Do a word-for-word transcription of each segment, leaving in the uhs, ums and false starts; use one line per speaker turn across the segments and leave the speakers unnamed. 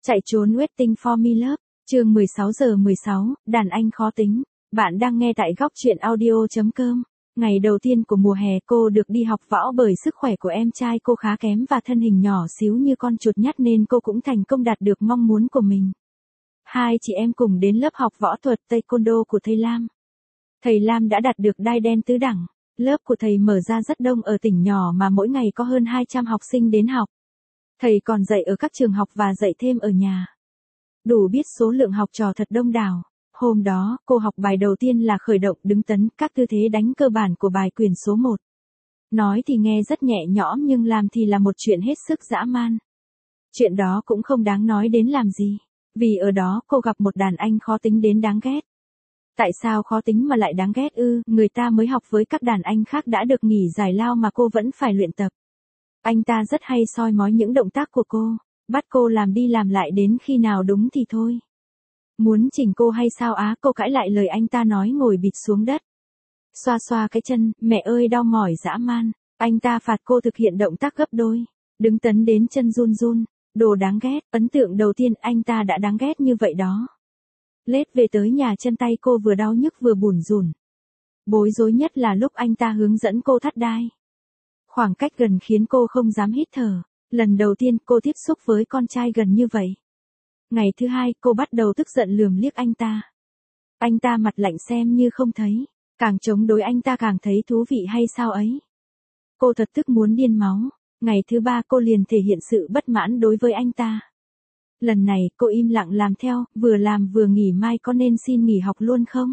Chạy trốn Waiting for Me Love, chương mười sáu giờ mười sáu, đàn anh khó tính. Bạn đang nghe tại góc truyện audio.com. Ngày đầu tiên của mùa hè cô được đi học võ bởi sức khỏe của em trai cô khá kém và thân hình nhỏ xíu như con chuột nhắt nên cô cũng thành công đạt được mong muốn của mình. Hai chị em cùng đến lớp học võ thuật Taekwondo của thầy Lam. Thầy Lam đã đạt được đai đen tứ đẳng. Lớp của thầy mở ra rất đông ở tỉnh nhỏ mà mỗi ngày có hơn hai trăm học sinh đến học. Thầy còn dạy ở các trường học và dạy thêm ở nhà. Đủ biết số lượng học trò thật đông đảo. Hôm đó, cô học bài đầu tiên là khởi động đứng tấn, các tư thế đánh cơ bản của bài quyền số một. Nói thì nghe rất nhẹ nhõm nhưng làm thì là một chuyện hết sức dã man. Chuyện đó cũng không đáng nói đến làm gì. Vì ở đó cô gặp một đàn anh khó tính đến đáng ghét. Tại sao khó tính mà lại đáng ghét ư? Người ta mới học với các đàn anh khác đã được nghỉ giải lao mà cô vẫn phải luyện tập. Anh ta rất hay soi mói những động tác của cô, bắt cô làm đi làm lại đến khi nào đúng thì thôi. Muốn chỉnh cô hay sao á? Cô cãi lại lời anh ta nói ngồi bịt xuống đất. Xoa xoa cái chân, mẹ ơi đau mỏi dã man. Anh ta phạt cô thực hiện động tác gấp đôi. Đứng tấn đến chân run run. Đồ đáng ghét. Ấn tượng đầu tiên anh ta đã đáng ghét như vậy đó. Lết về tới nhà chân tay cô vừa đau nhức vừa bủn rủn. Bối rối nhất là lúc anh ta hướng dẫn cô thắt đai. Khoảng cách gần khiến cô không dám hít thở. Lần đầu tiên cô tiếp xúc với con trai gần như vậy. Ngày thứ hai cô bắt đầu tức giận lườm liếc anh ta. Anh ta mặt lạnh xem như không thấy. Càng chống đối anh ta càng thấy thú vị hay sao ấy. Cô thật tức muốn điên máu. Ngày thứ ba cô liền thể hiện sự bất mãn đối với anh ta. Lần này cô im lặng làm theo, vừa làm vừa nghỉ mai có nên xin nghỉ học luôn không?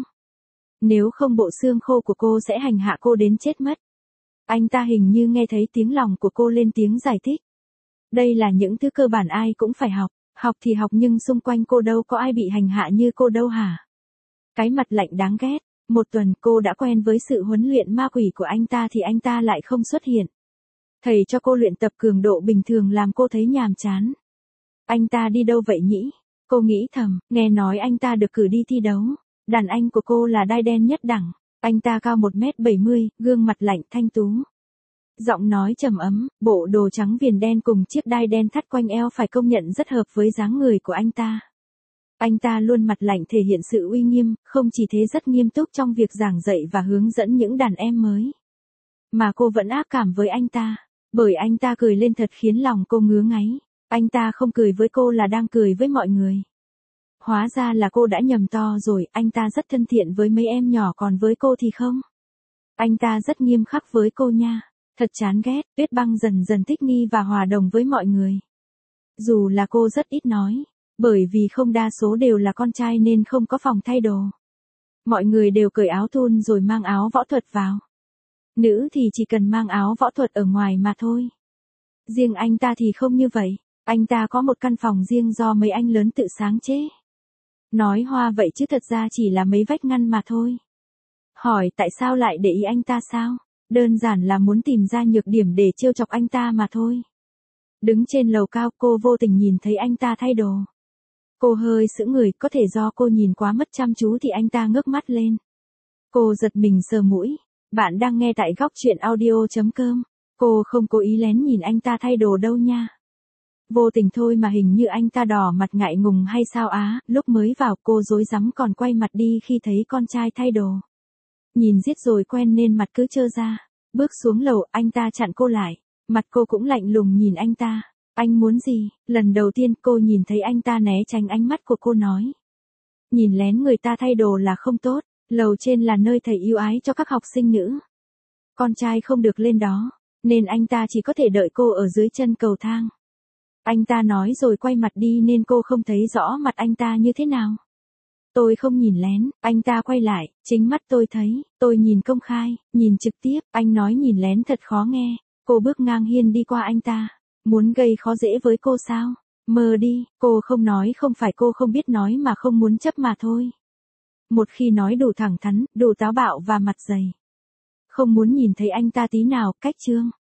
Nếu không bộ xương khô của cô sẽ hành hạ cô đến chết mất. Anh ta hình như nghe thấy tiếng lòng của cô lên tiếng giải thích. Đây là những thứ cơ bản ai cũng phải học, học thì học nhưng xung quanh cô đâu có ai bị hành hạ như cô đâu hả? Cái mặt lạnh đáng ghét, một tuần cô đã quen với sự huấn luyện ma quỷ của anh ta thì anh ta lại không xuất hiện. Thầy cho cô luyện tập cường độ bình thường làm cô thấy nhàm chán. Anh ta đi đâu vậy nhỉ? Cô nghĩ thầm, nghe nói anh ta được cử đi thi đấu. Đàn anh của cô là đai đen nhất đẳng. Anh ta cao một mét bảy mươi, gương mặt lạnh thanh tú. Giọng nói trầm ấm, bộ đồ trắng viền đen cùng chiếc đai đen thắt quanh eo phải công nhận rất hợp với dáng người của anh ta. Anh ta luôn mặt lạnh thể hiện sự uy nghiêm, không chỉ thế rất nghiêm túc trong việc giảng dạy và hướng dẫn những đàn em mới. Mà cô vẫn ác cảm với anh ta, bởi anh ta cười lên thật khiến lòng cô ngứa ngáy. Anh ta không cười với cô là đang cười với mọi người. Hóa ra là cô đã nhầm to rồi, anh ta rất thân thiện với mấy em nhỏ còn với cô thì không. Anh ta rất nghiêm khắc với cô nha. Thật chán ghét, Tuyết Băng dần dần thích nghi và hòa đồng với mọi người. Dù là cô rất ít nói, bởi vì không đa số đều là con trai nên không có phòng thay đồ. Mọi người đều cởi áo thun rồi mang áo võ thuật vào. Nữ thì chỉ cần mang áo võ thuật ở ngoài mà thôi. Riêng anh ta thì không như vậy, anh ta có một căn phòng riêng do mấy anh lớn tự sáng chế. Nói hoa vậy chứ thật ra chỉ là mấy vách ngăn mà thôi. Hỏi tại sao lại để ý anh ta sao? Đơn giản là muốn tìm ra nhược điểm để trêu chọc anh ta mà thôi. Đứng trên lầu cao cô vô tình nhìn thấy anh ta thay đồ. Cô hơi sững người, có thể do cô nhìn quá mất chăm chú thì anh ta ngước mắt lên. Cô giật mình sờ mũi. Bạn đang nghe tại góc truyện audio.com. Cô không cố ý lén nhìn anh ta thay đồ đâu nha. Vô tình thôi mà hình như anh ta đỏ mặt ngại ngùng hay sao á. Lúc mới vào cô rối rắm còn quay mặt đi khi thấy con trai thay đồ. Nhìn riết rồi quen nên mặt cứ trơ ra. Bước xuống lầu anh ta chặn cô lại. Mặt cô cũng lạnh lùng nhìn anh ta. Anh muốn gì? Lần đầu tiên cô nhìn thấy anh ta né tránh ánh mắt của cô nói. Nhìn lén người ta thay đồ là không tốt. Lầu trên là nơi thầy yêu ái cho các học sinh nữ. Con trai không được lên đó. Nên anh ta chỉ có thể đợi cô ở dưới chân cầu thang. Anh ta nói rồi quay mặt đi nên cô không thấy rõ mặt anh ta như thế nào. Tôi không nhìn lén, anh ta quay lại, chính mắt tôi thấy, tôi nhìn công khai, nhìn trực tiếp, anh nói nhìn lén thật khó nghe. Cô bước ngang hiên đi qua anh ta, muốn gây khó dễ với cô sao? Mơ đi, cô không nói không phải cô không biết nói mà không muốn chấp mà thôi. Một khi nói đủ thẳng thắn, đủ táo bạo và mặt dày. Không muốn nhìn thấy anh ta tí nào, cách chương.